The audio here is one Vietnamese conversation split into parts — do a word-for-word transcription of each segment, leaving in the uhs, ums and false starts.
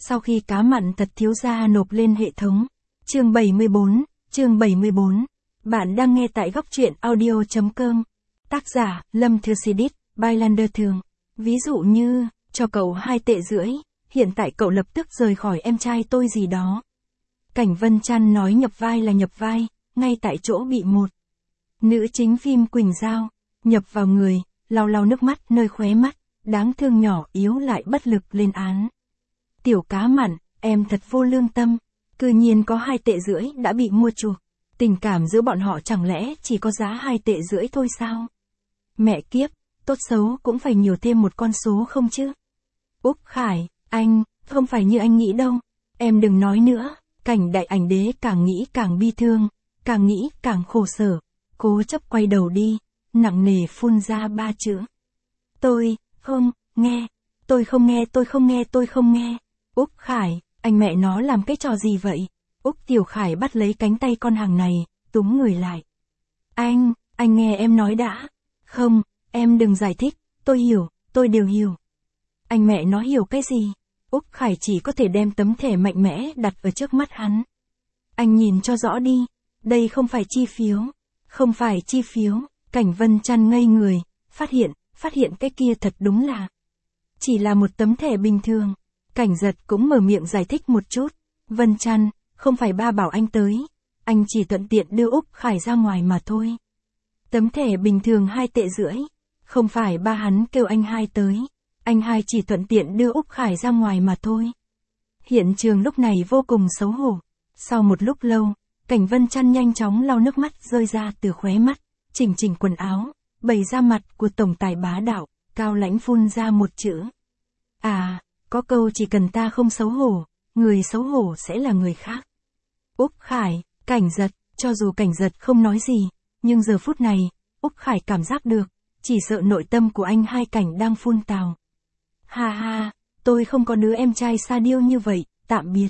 Sau khi cá mặn thật thiếu gia nộp lên hệ thống. Chương bảy mươi bốn, chương bảy mươi bốn. Bạn đang nghe tại góc truyện audio.com. Tác giả, Lâm Thư Sidit, Bylander thường. Ví dụ như, cho cậu hai tệ rưỡi, hiện tại cậu lập tức rời khỏi em trai tôi gì đó. Cảnh Vân Trăn nói nhập vai là nhập vai, ngay tại chỗ bị một. Nữ chính phim Quỳnh Giao, nhập vào người, lau lau nước mắt nơi khóe mắt, đáng thương nhỏ yếu lại bất lực lên án. Tiểu cá mặn, em thật vô lương tâm, cư nhiên có hai tệ rưỡi đã bị mua chuộc. Tình cảm giữa bọn họ chẳng lẽ chỉ có giá hai tệ rưỡi thôi sao? Mẹ kiếp, tốt xấu cũng phải nhiều thêm một con số không chứ? Úc Khải, anh, không phải như anh nghĩ đâu, em đừng nói nữa. Cảnh đại ảnh đế càng nghĩ càng bi thương, càng nghĩ càng khổ sở, cố chấp quay đầu đi, nặng nề phun ra ba chữ. Tôi, không, nghe, tôi không nghe tôi không nghe tôi không nghe. Úc Khải, anh mẹ nó làm cái trò gì vậy? Úc Tiểu Khải bắt lấy cánh tay con hàng này, túm người lại. Anh, anh nghe em nói đã. Không, em đừng giải thích, tôi hiểu, tôi đều hiểu. Anh mẹ nó hiểu cái gì? Úc Khải chỉ có thể đem tấm thẻ mạnh mẽ đặt ở trước mắt hắn. Anh nhìn cho rõ đi, đây không phải chi phiếu, không phải chi phiếu. Cảnh Vân Trăn ngây người, phát hiện, phát hiện cái kia thật đúng là chỉ là một tấm thẻ bình thường. Cảnh Giật cũng mở miệng giải thích một chút. Vân Trăn, không phải ba bảo anh tới, anh chỉ thuận tiện đưa Úc Khải ra ngoài mà thôi. Tấm thẻ bình thường hai tệ rưỡi, không phải ba hắn kêu anh hai tới, anh hai chỉ thuận tiện đưa Úc Khải ra ngoài mà thôi. Hiện trường lúc này vô cùng xấu hổ. Sau một lúc lâu, Cảnh Vân Trăn nhanh chóng lau nước mắt rơi ra từ khóe mắt, chỉnh chỉnh quần áo, bày ra mặt của tổng tài bá đạo, cao lãnh phun ra một chữ. À, có câu chỉ cần ta không xấu hổ, người xấu hổ sẽ là người khác. Úc Khải, Cảnh Giật, cho dù Cảnh Giật không nói gì, nhưng giờ phút này, Úc Khải cảm giác được, chỉ sợ nội tâm của anh hai Cảnh đang phun tào. Ha ha, tôi không có đứa em trai sa điêu như vậy, tạm biệt.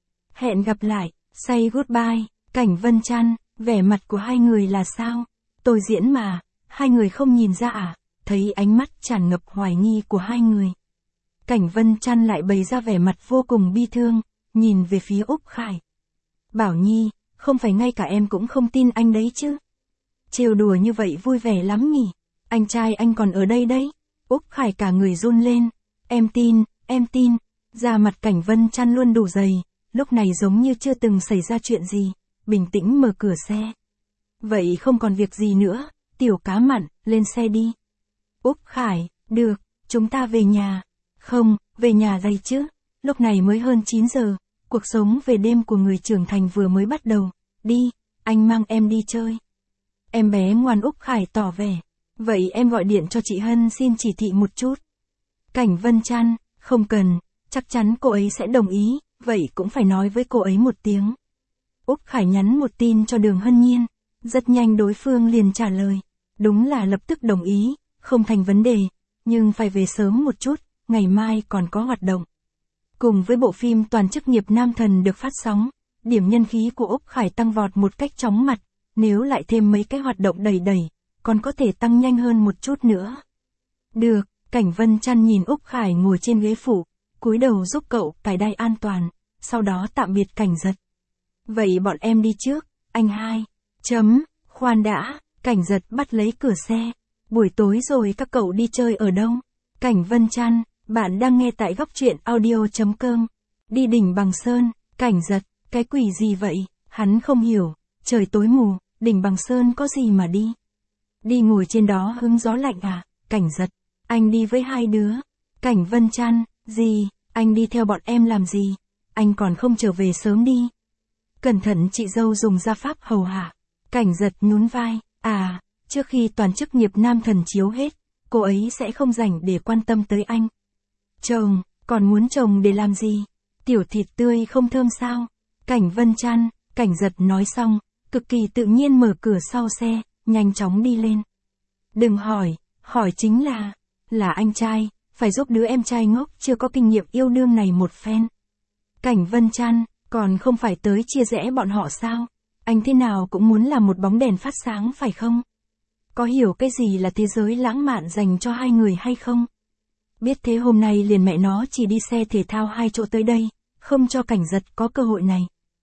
Hẹn gặp lại, say goodbye. Cảnh Vân Trăn, vẻ mặt của hai người là sao? Tôi diễn mà, hai người không nhìn ra à? Thấy ánh mắt tràn ngập hoài nghi của hai người. Cảnh Vân Trăn lại bày ra vẻ mặt vô cùng bi thương, nhìn về phía Úc Khải. Bảo Nhi, không phải ngay cả em cũng không tin anh đấy chứ? Trêu đùa như vậy vui vẻ lắm nhỉ? Anh trai anh còn ở đây đấy. Úc Khải cả người run lên. Em tin, em tin. Da mặt Cảnh Vân Trăn luôn đủ dày, lúc này giống như chưa từng xảy ra chuyện gì, bình tĩnh mở cửa xe. Vậy không còn việc gì nữa, tiểu cá mặn, lên xe đi. Úc Khải, được, chúng ta về nhà. Không, về nhà đây chứ, lúc này mới hơn chín giờ, cuộc sống về đêm của người trưởng thành vừa mới bắt đầu. Đi, anh mang em đi chơi. Em bé ngoan. Úc Khải tỏ vẻ. Vậy em gọi điện cho chị Hân xin chỉ thị một chút. Cảnh Vân Trăn, không cần, chắc chắn cô ấy sẽ đồng ý, vậy cũng phải nói với cô ấy một tiếng. Úc Khải nhắn một tin cho Đường Hân Nhiên, rất nhanh đối phương liền trả lời. Đúng là lập tức đồng ý, không thành vấn đề, nhưng phải về sớm một chút, ngày mai còn có hoạt động. Cùng với bộ phim Toàn chức nghiệp nam thần được phát sóng, điểm nhân khí của Úc Khải tăng vọt một cách chóng mặt, nếu lại thêm mấy cái hoạt động đẩy đẩy, còn có thể tăng nhanh hơn một chút nữa. Được, Cảnh Vân Trăn nhìn Úc Khải ngồi trên ghế phụ, cúi đầu giúp cậu cài đai an toàn, sau đó tạm biệt Cảnh Giật. Vậy bọn em đi trước, anh hai. Chấm, khoan đã, Cảnh Giật bắt lấy cửa xe. Buổi tối rồi các cậu đi chơi ở đâu? Cảnh Vân Trăn, bạn đang nghe tại góc truyện audio.com. Đi đỉnh Bằng Sơn. Cảnh Giật, cái quỷ gì vậy? Hắn không hiểu, trời tối mù, đỉnh Bằng Sơn có gì mà đi? Đi ngồi trên đó hứng gió lạnh à? Cảnh Giật, anh đi với hai đứa. Cảnh Vân Trăn, gì, anh đi theo bọn em làm gì? Anh còn không trở về sớm đi. Cẩn thận chị dâu dùng gia pháp hầu hạ. Cảnh Giật nhún vai, à, trước khi Toàn chức nghiệp nam thần chiếu hết, cô ấy sẽ không rảnh để quan tâm tới anh. Chồng, còn muốn chồng để làm gì? Tiểu thịt tươi không thơm sao? Cảnh Vân Trăn, Cảnh Giật nói xong, cực kỳ tự nhiên mở cửa sau xe, nhanh chóng đi lên. Đừng hỏi, hỏi chính là, là anh trai, phải giúp đứa em trai ngốc chưa có kinh nghiệm yêu đương này một phen. Cảnh Vân Trăn, còn không phải tới chia rẽ bọn họ sao? Anh thế nào cũng muốn làm một bóng đèn phát sáng phải không? Có hiểu cái gì là thế giới lãng mạn dành cho hai người hay không? Biết thế hôm nay liền mẹ nó chỉ đi xe thể thao hai chỗ tới đây, không cho Cảnh Giật có cơ hội này.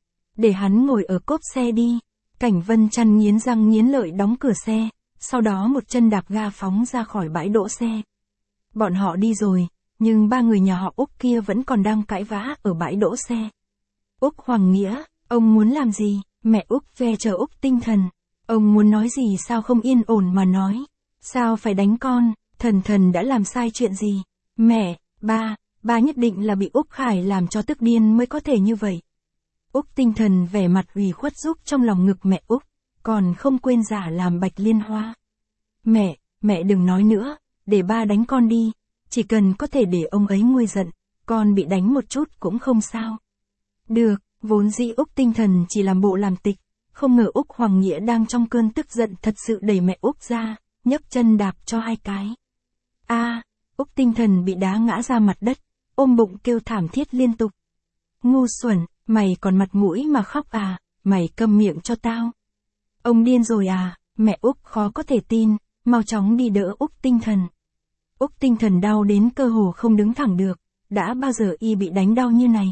Để hắn ngồi ở cốp xe đi. Cảnh Vân Chăn nghiến răng nghiến lợi đóng cửa xe, sau đó một chân đạp ga phóng ra khỏi bãi đỗ xe. Bọn họ đi rồi, nhưng ba người nhà họ Úc kia vẫn còn đang cãi vã ở bãi đỗ xe. Úc Hoàng Nghĩa, ông muốn làm gì? Mẹ Úc ve chờ Úc Tinh Thần. Ông muốn nói gì sao không yên ổn mà nói? Sao phải đánh con? Thần Thần đã làm sai chuyện gì? Mẹ, ba, ba nhất định là bị Úc Khải làm cho tức điên mới có thể như vậy. Úc Tinh Thần vẻ mặt ủy khuất giúp trong lòng ngực mẹ Úc, còn không quên giả làm Bạch Liên Hoa. Mẹ, mẹ đừng nói nữa, để ba đánh con đi, chỉ cần có thể để ông ấy nguôi giận, con bị đánh một chút cũng không sao. Được, vốn dĩ Úc Tinh Thần chỉ làm bộ làm tịch, không ngờ Úc Hoàng Nghĩa đang trong cơn tức giận thật sự đẩy mẹ Úc ra, nhấc chân đạp cho hai cái. A, à, Úc Tinh Thần bị đá ngã ra mặt đất, ôm bụng kêu thảm thiết liên tục. Ngu xuẩn, mày còn mặt mũi mà khóc à, mày câm miệng cho tao. Ông điên rồi à, mẹ Úc khó có thể tin, mau chóng đi đỡ Úc Tinh Thần. Úc Tinh Thần đau đến cơ hồ không đứng thẳng được, đã bao giờ y bị đánh đau như này.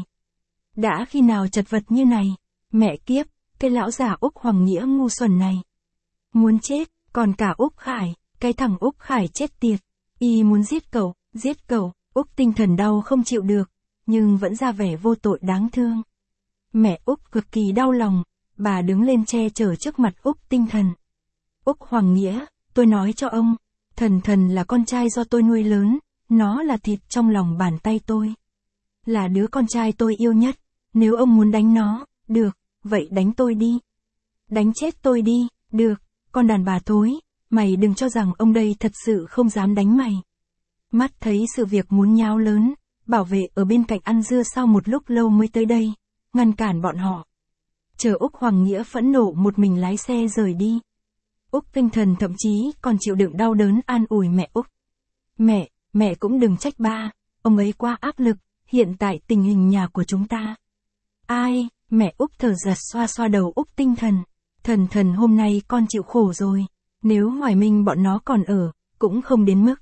Đã khi nào chật vật như này, mẹ kiếp, cái lão già Úc Hoàng Nghĩa ngu xuẩn này. Muốn chết, còn cả Úc Khải, cái thằng Úc Khải chết tiệt, y muốn giết cậu, giết cậu, Úc Tinh Thần đau không chịu được, nhưng vẫn ra vẻ vô tội đáng thương. Mẹ Úc cực kỳ đau lòng, bà đứng lên che chở trước mặt Úc Tinh Thần. Úc Hoàng Nghĩa, tôi nói cho ông, Thần Thần là con trai do tôi nuôi lớn, nó là thịt trong lòng bàn tay tôi. Là đứa con trai tôi yêu nhất, nếu ông muốn đánh nó, được, vậy đánh tôi đi. Đánh chết tôi đi, được, con đàn bà thối, mày đừng cho rằng ông đây thật sự không dám đánh mày. Mắt thấy sự việc muốn nháo lớn, bảo vệ ở bên cạnh ăn dưa sau một lúc lâu mới tới đây, ngăn cản bọn họ. Chờ Úc Hoàng Nghĩa phẫn nộ một mình lái xe rời đi. Úc Tinh Thần thậm chí còn chịu đựng đau đớn an ủi mẹ Úc. Mẹ, mẹ cũng đừng trách ba, ông ấy quá áp lực, hiện tại tình hình nhà của chúng ta. Ai, mẹ Úc thở giật xoa xoa đầu Úc Tinh Thần. Thần Thần hôm nay con chịu khổ rồi, nếu Hoài Minh bọn nó còn ở, cũng không đến mức.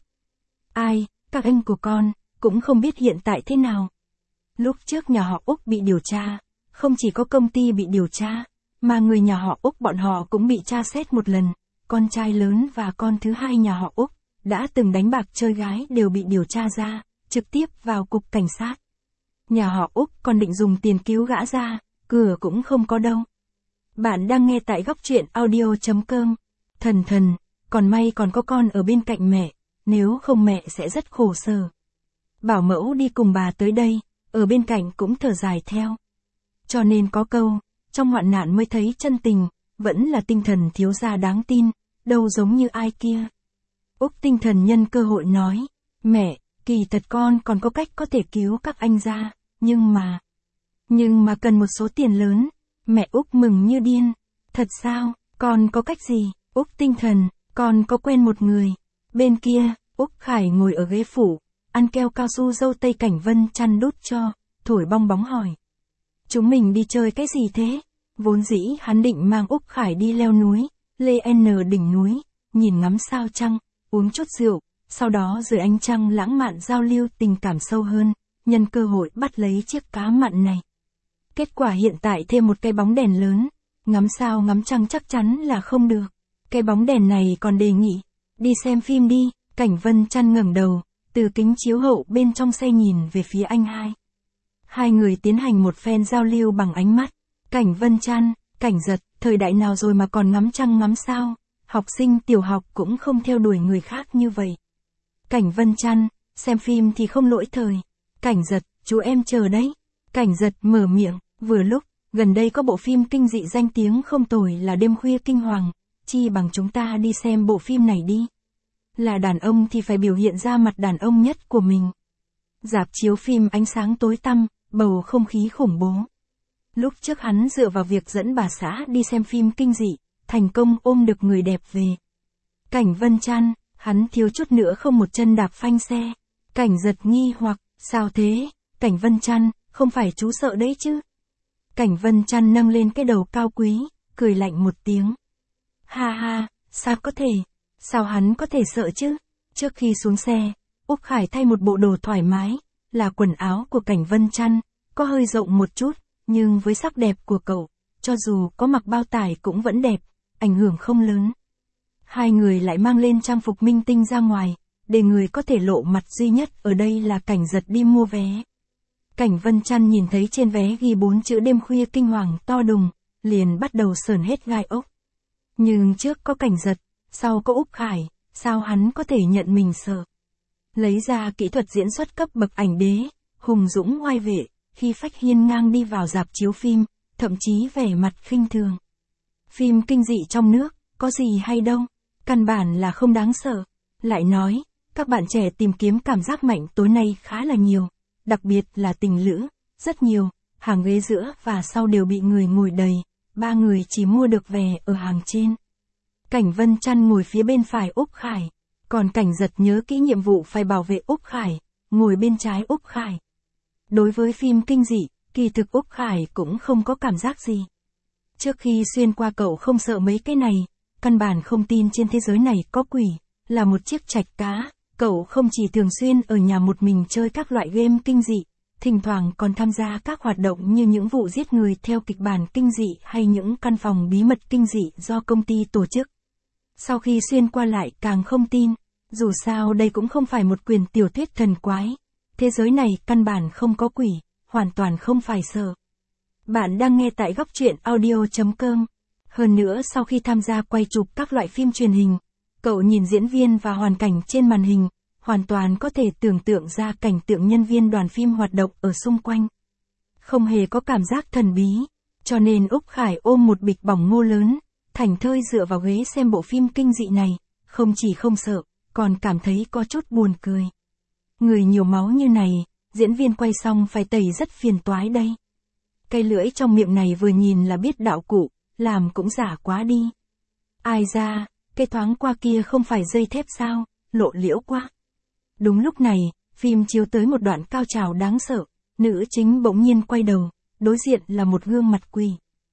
Ai, các anh của con, cũng không biết hiện tại thế nào. Lúc trước nhà họ Úc bị điều tra, không chỉ có công ty bị điều tra, mà người nhà họ Úc bọn họ cũng bị tra xét một lần, con trai lớn và con thứ hai nhà họ Úc, đã từng đánh bạc chơi gái đều bị điều tra ra, trực tiếp vào cục cảnh sát. Nhà họ Úc còn định dùng tiền cứu gã ra, cửa cũng không có đâu. Bạn đang nghe tại góc truyện audio chấm com. Thần Thần, còn may còn có con ở bên cạnh mẹ, nếu không mẹ sẽ rất khổ sở. Bảo mẫu đi cùng bà tới đây, ở bên cạnh cũng thở dài theo. Cho nên có câu, trong hoạn nạn mới thấy chân tình, vẫn là Tinh Thần thiếu gia đáng tin, đâu giống như ai kia. Úc Tinh Thần nhân cơ hội nói, mẹ, kỳ thật con còn có cách có thể cứu các anh ra, nhưng mà... Nhưng mà cần một số tiền lớn, mẹ Úc mừng như điên. Thật sao, con có cách gì? Úc Tinh Thần, con có quen một người. Bên kia, Úc Khải ngồi ở ghế phủ, ăn keo cao su dâu tây Cảnh Vân chăn đút cho, thổi bong bóng hỏi. Chúng mình đi chơi cái gì thế? Vốn dĩ hắn định mang Úc Khải đi leo núi, lên đỉnh núi, nhìn ngắm sao trăng, uống chút rượu, sau đó dưới ánh trăng lãng mạn giao lưu tình cảm sâu hơn, nhân cơ hội bắt lấy chiếc cá mặn này. Kết quả hiện tại thêm một cái bóng đèn lớn, ngắm sao ngắm trăng chắc chắn là không được. Cái bóng đèn này còn đề nghị, đi xem phim đi. Cảnh Vân Chăn ngẩng đầu, từ kính chiếu hậu bên trong xe nhìn về phía anh hai. Hai người tiến hành một phen giao lưu bằng ánh mắt. Cảnh Vân Chăn, Cảnh Giật, thời đại nào rồi mà còn ngắm trăng ngắm sao, học sinh tiểu học cũng không theo đuổi người khác như vậy. Cảnh Vân Chăn, xem phim thì không lỗi thời. Cảnh Giật, chú em chờ đấy. Cảnh Giật mở miệng, vừa lúc, gần đây có bộ phim kinh dị danh tiếng không tồi là Đêm Khuya Kinh Hoàng, chi bằng chúng ta đi xem bộ phim này đi. Là đàn ông thì phải biểu hiện ra mặt đàn ông nhất của mình. Rạp chiếu phim ánh sáng tối tăm, bầu không khí khủng bố. Lúc trước hắn dựa vào việc dẫn bà xã đi xem phim kinh dị, thành công ôm được người đẹp về. Cảnh Vân Chăn, hắn thiếu chút nữa không một chân đạp phanh xe. Cảnh Giật nghi hoặc, sao thế? Cảnh Vân Chăn, không phải chú sợ đấy chứ? Cảnh Vân Chăn nâng lên cái đầu cao quý, cười lạnh một tiếng. Ha ha, sao có thể? Sao hắn có thể sợ chứ? Trước khi xuống xe, Úc Khải thay một bộ đồ thoải mái, là quần áo của Cảnh Vân Chăn, có hơi rộng một chút, nhưng với sắc đẹp của cậu, cho dù có mặc bao tải cũng vẫn đẹp, ảnh hưởng không lớn. Hai người lại mang lên trang phục minh tinh ra ngoài, để người có thể lộ mặt duy nhất ở đây là Cảnh Giật đi mua vé. Cảnh Vân Chăn nhìn thấy trên vé ghi bốn chữ đêm khuya kinh hoàng to đùng, liền bắt đầu sởn hết gai ốc. Nhưng trước có Cảnh Giật, sau có Úc Khải, sao hắn có thể nhận mình sợ. Lấy ra kỹ thuật diễn xuất cấp bậc ảnh đế, hùng dũng oai vệ, khi phách hiên ngang đi vào rạp chiếu phim, thậm chí vẻ mặt khinh thường. Phim kinh dị trong nước, có gì hay đâu, căn bản là không đáng sợ. Lại nói, các bạn trẻ tìm kiếm cảm giác mạnh tối nay khá là nhiều, đặc biệt là tình lữ, rất nhiều, hàng ghế giữa và sau đều bị người ngồi đầy, ba người chỉ mua được vé ở hàng trên. Cảnh Vân Chăn ngồi phía bên phải Úc Khải, còn Cảnh Giật nhớ kỹ nhiệm vụ phải bảo vệ Úc Khải, ngồi bên trái Úc Khải. Đối với phim kinh dị, kỳ thực Úc Khải cũng không có cảm giác gì. Trước khi xuyên qua cậu không sợ mấy cái này, căn bản không tin trên thế giới này có quỷ, là một chiếc trạch cá, cậu không chỉ thường xuyên ở nhà một mình chơi các loại game kinh dị, thỉnh thoảng còn tham gia các hoạt động như những vụ giết người theo kịch bản kinh dị hay những căn phòng bí mật kinh dị do công ty tổ chức. Sau khi xuyên qua lại càng không tin, dù sao đây cũng không phải một quyển tiểu thuyết thần quái, thế giới này căn bản không có quỷ, hoàn toàn không phải sợ. Bạn đang nghe tại góc truyện audio chấm com. Hơn nữa sau khi tham gia quay chụp các loại phim truyền hình, cậu nhìn diễn viên và hoàn cảnh trên màn hình, hoàn toàn có thể tưởng tượng ra cảnh tượng nhân viên đoàn phim hoạt động ở xung quanh. Không hề có cảm giác thần bí, cho nên Úc Khải ôm một bịch bỏng ngô lớn, thảnh thơi dựa vào ghế xem bộ phim kinh dị này, không chỉ không sợ, còn cảm thấy có chút buồn cười. Người nhiều máu như này, diễn viên quay xong phải tẩy rất phiền toái đây. Cây lưỡi trong miệng này vừa nhìn là biết đạo cụ, làm cũng giả quá đi. Ai ra, cái thoáng qua kia không phải dây thép sao, lộ liễu quá. Đúng lúc này, phim chiếu tới một đoạn cao trào đáng sợ, nữ chính bỗng nhiên quay đầu, đối diện là một gương mặt quỷ.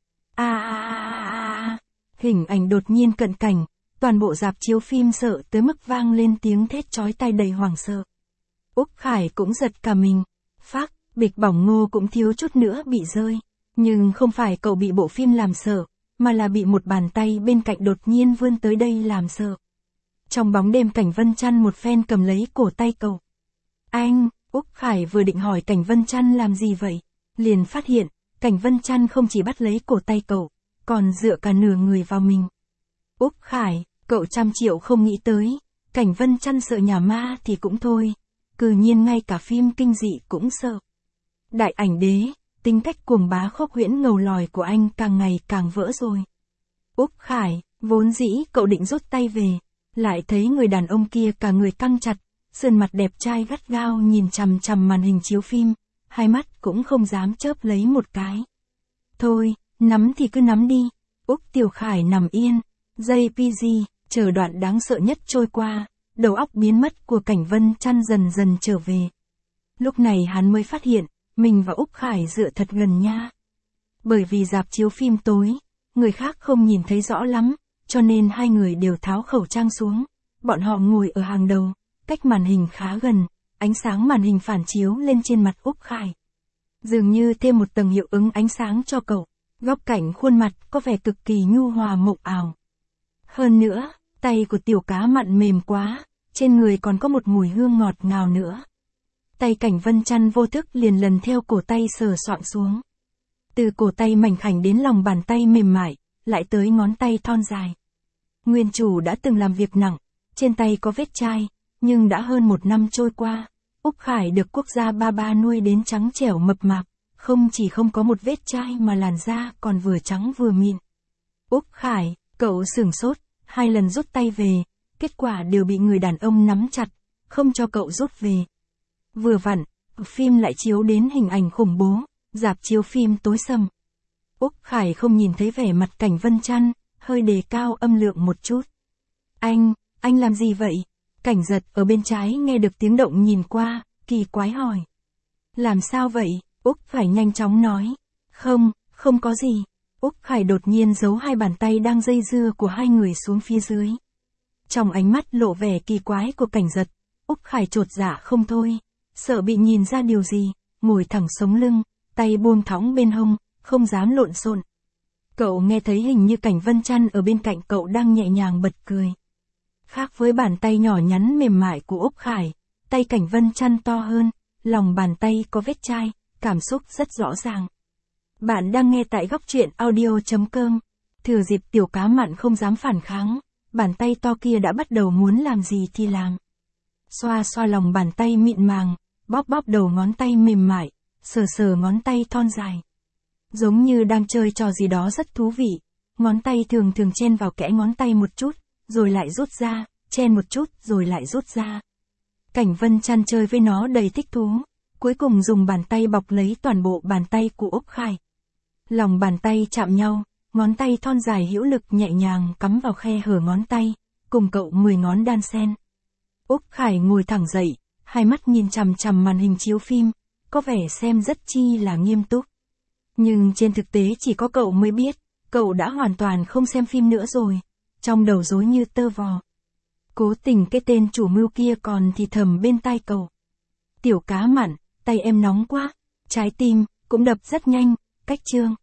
A a a a, hình ảnh đột nhiên cận cảnh, toàn bộ rạp chiếu phim sợ tới mức vang lên tiếng thét chói tai đầy hoảng sợ. Úc Khải cũng giật cả mình, phác, bịch bỏng ngô cũng thiếu chút nữa bị rơi, nhưng không phải cậu bị bộ phim làm sợ, mà là bị một bàn tay bên cạnh đột nhiên vươn tới đây làm sợ. Trong bóng đêm Cảnh Vân Chăn một phen cầm lấy cổ tay cậu. Anh, Úc Khải vừa định hỏi Cảnh Vân Chăn làm gì vậy, liền phát hiện, Cảnh Vân Chăn không chỉ bắt lấy cổ tay cậu, còn dựa cả nửa người vào mình. Úc Khải, cậu trăm triệu không nghĩ tới, Cảnh Vân Chăn sợ nhà ma thì cũng thôi, cư nhiên ngay cả phim kinh dị cũng sợ. Đại ảnh đế, tính cách cuồng bá khốc huyễn ngầu lòi của anh càng ngày càng vỡ rồi. Úc Khải, vốn dĩ cậu định rút tay về, lại thấy người đàn ông kia cả người căng chặt, sườn mặt đẹp trai gắt gao nhìn chằm chằm màn hình chiếu phim, hai mắt cũng không dám chớp lấy một cái. Thôi, nắm thì cứ nắm đi. Úc Tiểu Khải nằm yên, giây pê giê, chờ đoạn đáng sợ nhất trôi qua, đầu óc biến mất của Cảnh Vân Chăn dần dần trở về. Lúc này hắn mới phát hiện, mình và Úc Khải dựa thật gần nha. Bởi vì rạp chiếu phim tối, người khác không nhìn thấy rõ lắm, cho nên hai người đều tháo khẩu trang xuống. Bọn họ ngồi ở hàng đầu, cách màn hình khá gần, ánh sáng màn hình phản chiếu lên trên mặt Úc Khải. Dường như thêm một tầng hiệu ứng ánh sáng cho cậu, góc cạnh khuôn mặt có vẻ cực kỳ nhu hòa mộng ảo. Hơn nữa, tay của tiểu cá mặn mềm quá, trên người còn có một mùi hương ngọt ngào nữa. Tay Cảnh Vân Chăn vô thức liền lần theo cổ tay sờ soạng xuống. Từ cổ tay mảnh khảnh đến lòng bàn tay mềm mại, lại tới ngón tay thon dài. Nguyên chủ đã từng làm việc nặng, trên tay có vết chai, nhưng đã hơn một năm trôi qua, Úc Khải được quốc gia ba ba nuôi đến trắng trẻo mập mạp, không chỉ không có một vết chai mà làn da còn vừa trắng vừa mịn. Úc Khải, cậu sửng sốt, hai lần rút tay về, kết quả đều bị người đàn ông nắm chặt, không cho cậu rút về. Vừa vặn, phim lại chiếu đến hình ảnh khủng bố, rạp chiếu phim tối sầm. Úc Khải không nhìn thấy vẻ mặt Cảnh Vân Chăn, hơi đề cao âm lượng một chút. Anh, anh làm gì vậy? Cảnh Giật ở bên trái nghe được tiếng động nhìn qua, kỳ quái hỏi. Làm sao vậy? Úc Khải nhanh chóng nói. Không, không có gì. Úc Khải đột nhiên giấu hai bàn tay đang dây dưa của hai người xuống phía dưới. Trong ánh mắt lộ vẻ kỳ quái của Cảnh Giật, Úc Khải chột dạ không thôi, sợ bị nhìn ra điều gì, ngồi thẳng sống lưng, tay buông thõng bên hông, không dám lộn xộn. Cậu nghe thấy hình như Cảnh Vân Trăn ở bên cạnh cậu đang nhẹ nhàng bật cười. Khác với bàn tay nhỏ nhắn mềm mại của Úc Khải, tay Cảnh Vân Trăn to hơn, lòng bàn tay có vết chai, cảm xúc rất rõ ràng. Bạn đang nghe tại góc truyện audio.com. Thừa dịp Tiểu Cá Mặn không dám phản kháng, bàn tay to kia đã bắt đầu muốn làm gì thì làm. Xoa xoa lòng bàn tay mịn màng, bóp bóp đầu ngón tay mềm mại, sờ sờ ngón tay thon dài. Giống như đang chơi trò gì đó rất thú vị, ngón tay thường thường chen vào kẽ ngón tay một chút, rồi lại rút ra, chen một chút rồi lại rút ra. Cảnh Vân Trăn chơi với nó đầy thích thú, cuối cùng dùng bàn tay bọc lấy toàn bộ bàn tay của Úc Khải. Lòng bàn tay chạm nhau, ngón tay thon dài hữu lực nhẹ nhàng cắm vào khe hở ngón tay, cùng cậu mười ngón đan xen. Úc Khải ngồi thẳng dậy, hai mắt nhìn chằm chằm màn hình chiếu phim, có vẻ xem rất chi là nghiêm túc. Nhưng trên thực tế chỉ có cậu mới biết, cậu đã hoàn toàn không xem phim nữa rồi, trong đầu rối như tơ vò. Cố tình cái tên chủ mưu kia còn thì thầm bên tai cậu. Tiểu Cá Mặn, tay em nóng quá, trái tim cũng đập rất nhanh, cách chương.